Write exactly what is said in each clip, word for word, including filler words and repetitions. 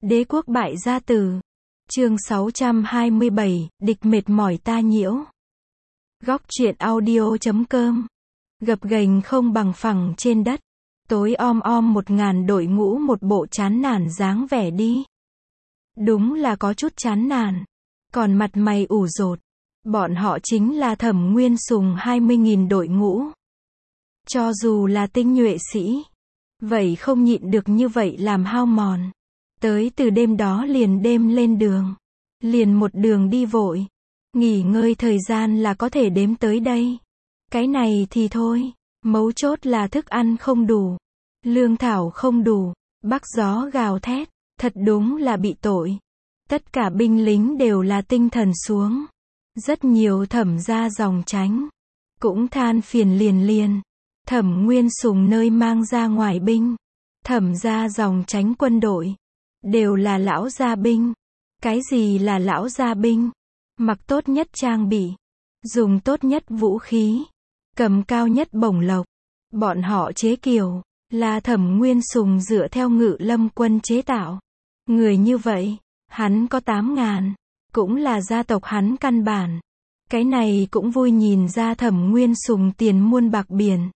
Đế quốc bại gia tử. Chương sáu trăm hai mươi bảy, địch mệt mỏi ta nhiễu. Góc truyện audio chấm com. Gập ghềnh không bằng phẳng trên đất. Tối om om một ngàn đội ngũ một bộ chán nản dáng vẻ đi. Đúng là có chút chán nản. Còn mặt mày ủ rột. Bọn họ chính là Thẩm Nguyên Sùng hai mươi nghìn đội ngũ. Cho dù là tinh nhuệ sĩ, vậy không nhịn được như vậy làm hao mòn. Tới từ đêm đó liền đêm lên đường. Liền một đường đi vội. Nghỉ ngơi thời gian là có thể đếm tới đây. Cái này thì thôi. Mấu chốt là thức ăn không đủ. Lương thảo không đủ. Bắc gió gào thét. Thật đúng là bị tội. Tất cả binh lính đều là tinh thần xuống. Rất nhiều Thẩm gia dòng tránh cũng than phiền liền liền. Thẩm Nguyên Sùng nơi mang ra ngoài binh. Thẩm gia dòng tránh quân đội đều là lão gia binh. Cái gì là lão gia binh? Mặc tốt nhất trang bị, dùng tốt nhất vũ khí, cầm cao nhất bổng lộc. Bọn họ chế kiều là Thẩm Nguyên Sùng dựa theo Ngự Lâm quân chế tạo. Người như vậy, hắn có tám ngàn, cũng là gia tộc hắn căn bản. Cái này cũng vui nhìn ra Thẩm Nguyên Sùng tiền muôn bạc biển.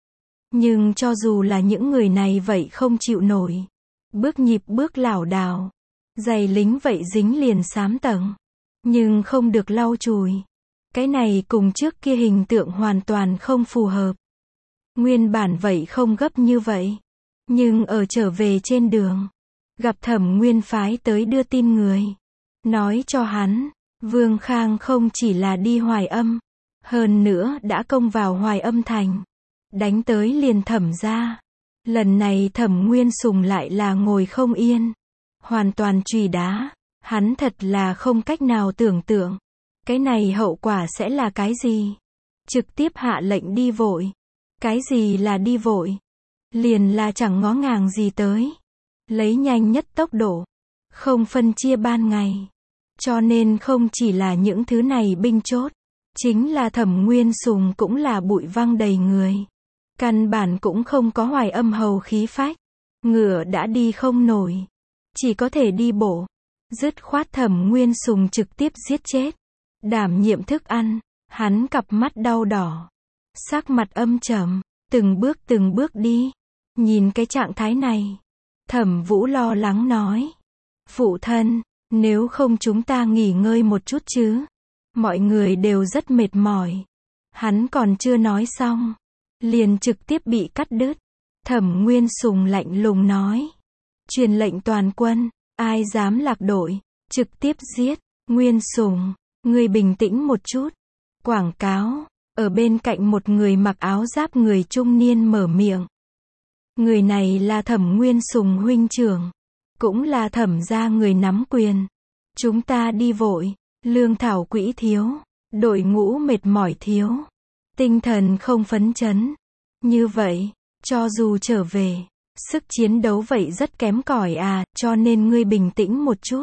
Nhưng cho dù là những người này vậy không chịu nổi. Bước nhịp bước lảo đảo. Giày lính vậy dính liền xám tầng. Nhưng không được lau chùi. Cái này cùng trước kia hình tượng hoàn toàn không phù hợp. Nguyên bản vậy không gấp như vậy. Nhưng ở trở về trên đường, gặp Thẩm Nguyên phái tới đưa tin người. Nói cho hắn, Vương Khang không chỉ là đi Hoài Âm, hơn nữa đã công vào Hoài Âm thành. Đánh tới liền Thẩm gia. Lần này Thẩm Nguyên Sùng lại là ngồi không yên. Hoàn toàn chùy đá. Hắn thật là không cách nào tưởng tượng. Cái này hậu quả sẽ là cái gì? Trực tiếp hạ lệnh đi vội. Cái gì là đi vội? Liền là chẳng ngó ngàng gì tới. Lấy nhanh nhất tốc độ. Không phân chia ban ngày. Cho nên không chỉ là những thứ này binh chốt. Chính là Thẩm Nguyên Sùng cũng là bụi văng đầy người. Căn bản cũng không có Hoài Âm hầu khí phách. Ngựa đã đi không nổi. Chỉ có thể đi bộ. Dứt khoát Thẩm Nguyên Sùng trực tiếp giết chết. Đảm nhiệm thức ăn. Hắn cặp mắt đau đỏ. Sắc mặt âm trầm. Từng bước từng bước đi. Nhìn cái trạng thái này. Thẩm Vũ lo lắng nói. Phụ thân, nếu không chúng ta nghỉ ngơi một chút chứ. Mọi người đều rất mệt mỏi. Hắn còn chưa nói xong. Liền trực tiếp bị cắt đứt. Thẩm Nguyên Sùng lạnh lùng nói. Truyền lệnh toàn quân. Ai dám lạc đội. Trực tiếp giết. Nguyên Sùng, ngươi bình tĩnh một chút. Quảng cáo. Ở bên cạnh một người mặc áo giáp người trung niên mở miệng. Người này là Thẩm Nguyên Sùng huynh trưởng. Cũng là Thẩm gia người nắm quyền. Chúng ta đi vội. Lương thảo quỹ thiếu. Đội ngũ mệt mỏi thiếu. Tinh thần không phấn chấn. Như vậy, cho dù trở về, sức chiến đấu vậy rất kém cỏi à, cho nên ngươi bình tĩnh một chút.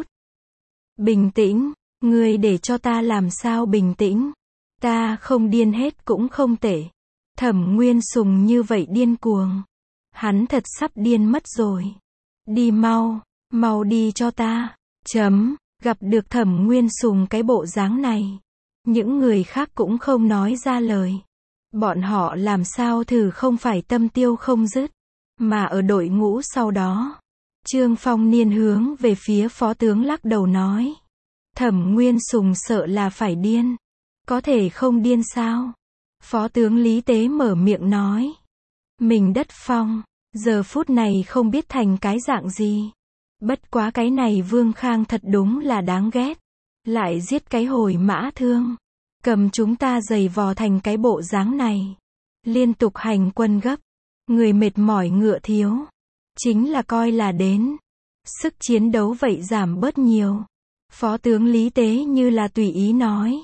Bình tĩnh, ngươi để cho ta làm sao bình tĩnh? Ta không điên hết cũng không tệ. Thẩm Nguyên Sùng như vậy điên cuồng. Hắn thật sắp điên mất rồi. Đi mau, mau đi cho ta. Chấm, gặp được Thẩm Nguyên Sùng cái bộ dáng này. Những người khác cũng không nói ra lời. Bọn họ làm sao thử không phải tâm tiêu không dứt. Mà ở đội ngũ sau đó. Trương Phong Niên hướng về phía phó tướng lắc đầu nói. Thẩm Nguyên Sùng sợ là phải điên. Có thể không điên sao? Phó tướng Lý Tế mở miệng nói. Mình đất phong. Giờ phút này không biết thành cái dạng gì. Bất quá cái này Vương Khang thật đúng là đáng ghét. Lại giết cái hồi mã thương. Cầm chúng ta giày vò thành cái bộ dáng này. Liên tục hành quân gấp. Người mệt mỏi ngựa thiếu. Chính là coi là đến. Sức chiến đấu vậy giảm bớt nhiều. Phó tướng Lý Tế như là tùy ý nói.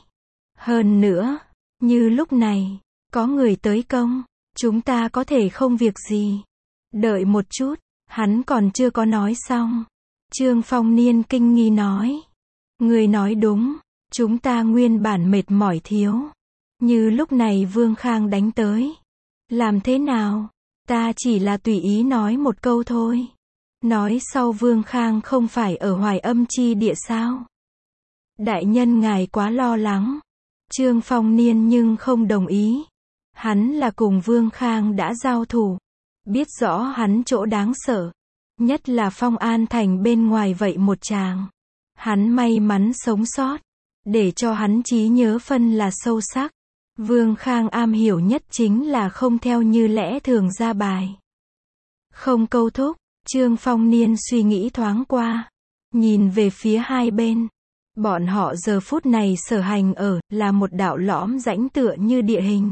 Hơn nữa, như lúc này, có người tới công. Chúng ta có thể không việc gì. Đợi một chút, hắn còn chưa có nói xong. Trương Phong Niên kinh nghi nói. Người nói đúng. Chúng ta nguyên bản mệt mỏi thiếu. Như lúc này Vương Khang đánh tới. Làm thế nào? Ta chỉ là tùy ý nói một câu thôi. Nói sau Vương Khang không phải ở Hoài Âm chi địa sao? Đại nhân ngài quá lo lắng. Trương Phong Niên nhưng không đồng ý. Hắn là cùng Vương Khang đã giao thủ. Biết rõ hắn chỗ đáng sợ. Nhất là Phong An Thành bên ngoài vậy một chàng. Hắn may mắn sống sót. Để cho hắn trí nhớ phân là sâu sắc. Vương Khang am hiểu nhất chính là không theo như lẽ thường ra bài. Không câu thúc, Trương Phong Niên suy nghĩ thoáng qua. Nhìn về phía hai bên. Bọn họ giờ phút này sở hành ở, là một đạo lõm rãnh tựa như địa hình.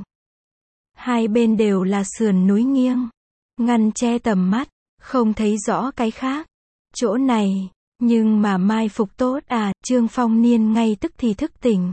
Hai bên đều là sườn núi nghiêng. Ngăn che tầm mắt, không thấy rõ cái khác. Chỗ này, nhưng mà mai phục tốt à, Trương Phong Niên ngay tức thì thức tỉnh.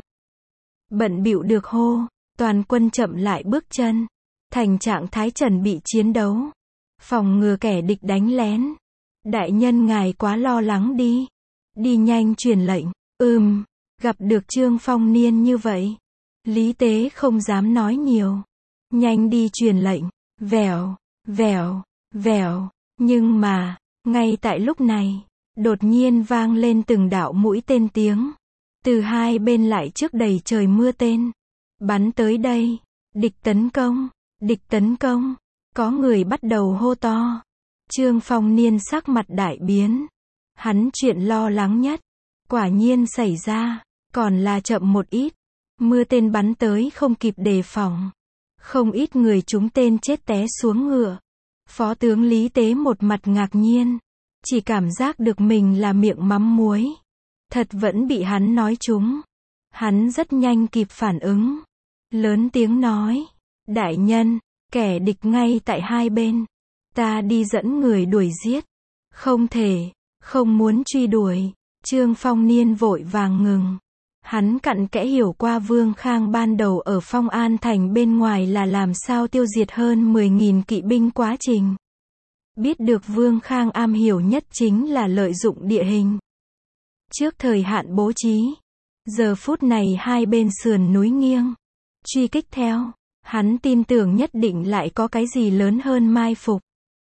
Bận bịu được hô, toàn quân chậm lại bước chân. Thành trạng thái chuẩn bị chiến đấu. Phòng ngừa kẻ địch đánh lén. Đại nhân ngài quá lo lắng đi. Đi nhanh truyền lệnh. Ừm, gặp được Trương Phong Niên như vậy. Lý Tế không dám nói nhiều. Nhanh đi truyền lệnh. Vèo, vèo, vèo. Nhưng mà, ngay tại lúc này, đột nhiên vang lên từng đạo mũi tên tiếng. Từ hai bên lại trước đầy trời mưa tên. Bắn tới đây. Địch tấn công, địch tấn công. Có người bắt đầu hô to. Trương Phong Niên sắc mặt đại biến. Hắn chuyện lo lắng nhất. Quả nhiên xảy ra. Còn là chậm một ít. Mưa tên bắn tới không kịp đề phòng. Không ít người trúng tên chết té xuống ngựa. Phó tướng Lý Tế một mặt ngạc nhiên. Chỉ cảm giác được mình là miệng mắm muối. Thật vẫn bị hắn nói trúng. Hắn rất nhanh kịp phản ứng. Lớn tiếng nói. Đại nhân, kẻ địch ngay tại hai bên. Ta đi dẫn người đuổi giết. Không thể, không muốn truy đuổi. Trương Phong Niên vội vàng ngừng. Hắn cặn kẽ hiểu qua Vương Khang ban đầu ở Phong An Thành bên ngoài là làm sao tiêu diệt hơn mười nghìn kỵ binh quá trình. Biết được Vương Khang am hiểu nhất chính là lợi dụng địa hình. Trước thời hạn bố trí. Giờ phút này hai bên sườn núi nghiêng. Truy kích theo. Hắn tin tưởng nhất định lại có cái gì lớn hơn mai phục.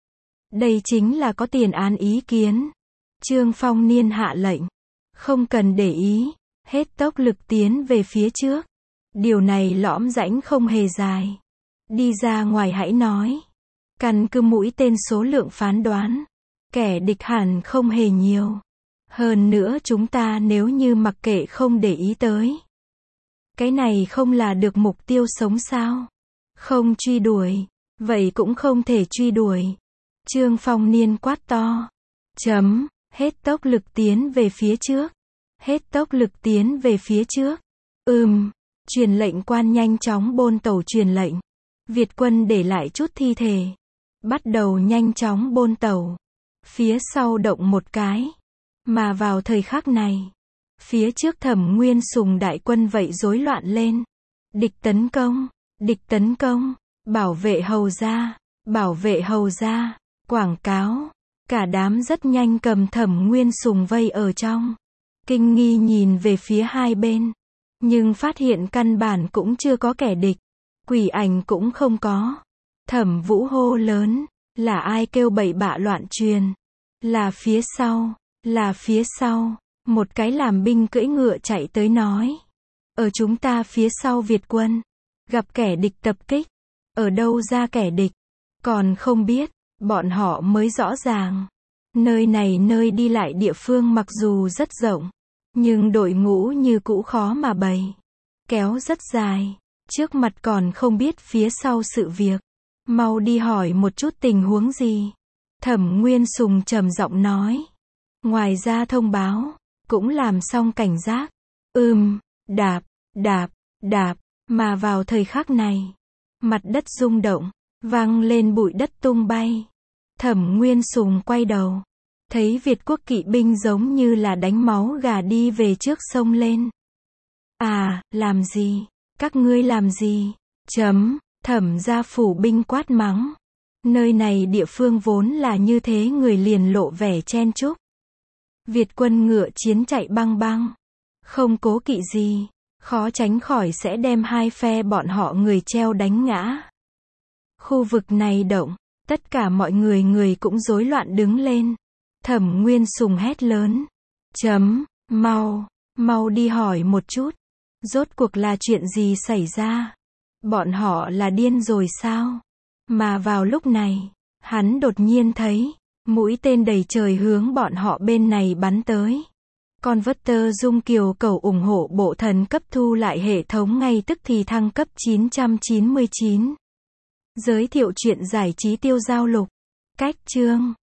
Đây chính là có tiền án ý kiến. Trương Phong Niên hạ lệnh. Không cần để ý. Hết tốc lực tiến về phía trước. Điều này lõm rãnh không hề dài. Đi ra ngoài hãy nói. Căn cứ mũi tên số lượng phán đoán. Kẻ địch hẳn không hề nhiều. Hơn nữa chúng ta nếu như mặc kệ không để ý tới. Cái này không là được mục tiêu sống sao? Không truy đuổi. Vậy cũng không thể truy đuổi. Trương Phong Niên quát to. Chấm. Hết tốc lực tiến về phía trước. Hết tốc lực tiến về phía trước. Ừm. Truyền lệnh quan nhanh chóng bôn tàu truyền lệnh. Việt quân để lại chút thi thể. Bắt đầu nhanh chóng bôn tàu. Phía sau động một cái. Mà vào thời khắc này. Phía trước Thẩm Nguyên Sùng đại quân vậy rối loạn lên. Địch tấn công. Địch tấn công. Bảo vệ hầu gia. Bảo vệ hầu gia. Quảng cáo. Cả đám rất nhanh cầm Thẩm Nguyên Sùng vây ở trong. Kinh nghi nhìn về phía hai bên. Nhưng phát hiện căn bản cũng chưa có kẻ địch. Quỷ ảnh cũng không có. Thẩm Vũ hô lớn. Là ai kêu bậy bạ loạn truyền? Là phía sau. Là phía sau. Một cái làm binh cưỡi ngựa chạy tới nói. Ở chúng ta phía sau Việt quân. Gặp kẻ địch tập kích. Ở đâu ra kẻ địch? Còn không biết. Bọn họ mới rõ ràng. Nơi này nơi đi lại địa phương mặc dù rất rộng. Nhưng đội ngũ như cũ khó mà bày. Kéo rất dài. Trước mặt còn không biết phía sau sự việc. Mau đi hỏi một chút tình huống gì. Thẩm Nguyên Sùng trầm giọng nói. Ngoài ra thông báo. Cũng làm xong cảnh giác. Ừm, đạp, đạp, đạp. Mà vào thời khắc này. Mặt đất rung động. Vang lên bụi đất tung bay. Thẩm Nguyên Sùng quay đầu. Thấy Việt quốc kỵ binh giống như là đánh máu gà đi về trước sông lên. À, làm gì? Các ngươi làm gì? Chấm, Thẩm gia phủ binh quát mắng. Nơi này địa phương vốn là như thế người liền lộ vẻ chen chúc. Việt quân ngựa chiến chạy băng băng. Không cố kỵ gì. Khó tránh khỏi sẽ đem hai phe bọn họ người treo đánh ngã. Khu vực này động. Tất cả mọi người người cũng rối loạn đứng lên. Thẩm Nguyên Sùng hét lớn. Chấm, mau, mau đi hỏi một chút. Rốt cuộc là chuyện gì xảy ra? Bọn họ là điên rồi sao? Mà vào lúc này, hắn đột nhiên thấy, mũi tên đầy trời hướng bọn họ bên này bắn tới. Converter Dung Kiều cầu ủng hộ bộ thần cấp thu lại hệ thống ngay tức thì thăng cấp chín trăm chín mươi chín. Giới thiệu truyện giải trí tiêu giao lục. Cách chương